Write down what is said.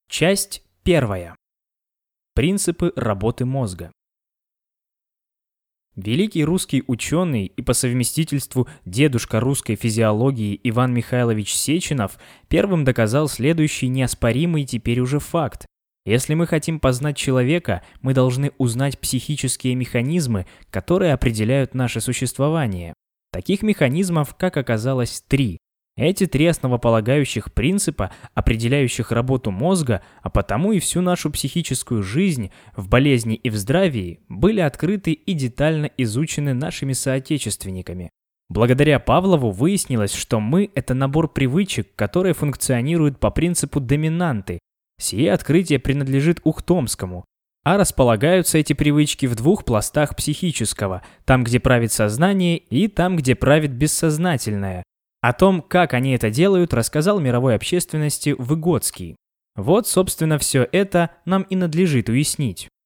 Часть первая. Принципы работы мозга. Великий русский ученый и по совместительству дедушка русской физиологии Иван Михайлович Сеченов первым доказал следующий неоспоримый теперь уже факт. Если мы хотим познать человека, мы должны узнать психические механизмы, которые определяют наше существование. Таких механизмов, как оказалось, 3. Эти 3 основополагающих принципа, определяющих работу мозга, а потому и всю нашу психическую жизнь в болезни и в здравии, были открыты и детально изучены нашими соотечественниками. Благодаря Павлову выяснилось, что мы – это набор привычек, которые функционируют по принципу доминанты. Сие открытие принадлежит Ухтомскому. А располагаются эти привычки в 2 пластах психического, там, где правит сознание, и там, где правит бессознательное. О том, как они это делают, рассказал мировой общественности Выгодский. Вот, собственно, все это нам и надлежит уяснить.